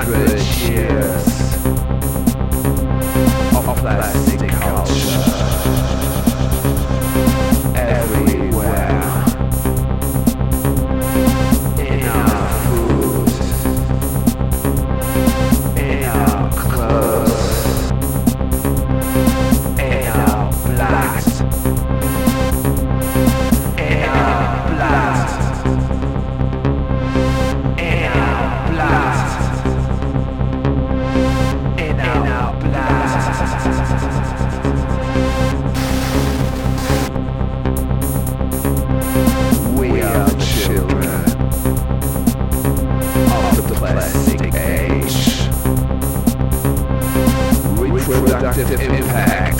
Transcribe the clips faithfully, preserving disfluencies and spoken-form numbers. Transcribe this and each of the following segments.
hundred years of plastic culture everywhere, in our food, in our clothes, in our blood, in our blood, in our blood, in our blood. We are children of the plastic age. Reproductive impact,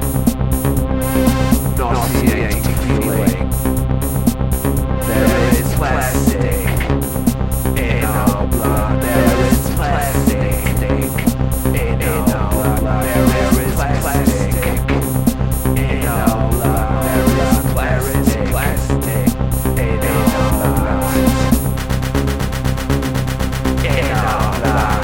nauseating feeling. There is plastic in our blood. There is plastic in our blood. There is plastic in our blood. There is plastic, plastic in our blood. In our blood.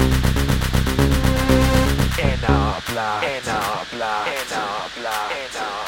In our blood, in our blood, in our blood, in our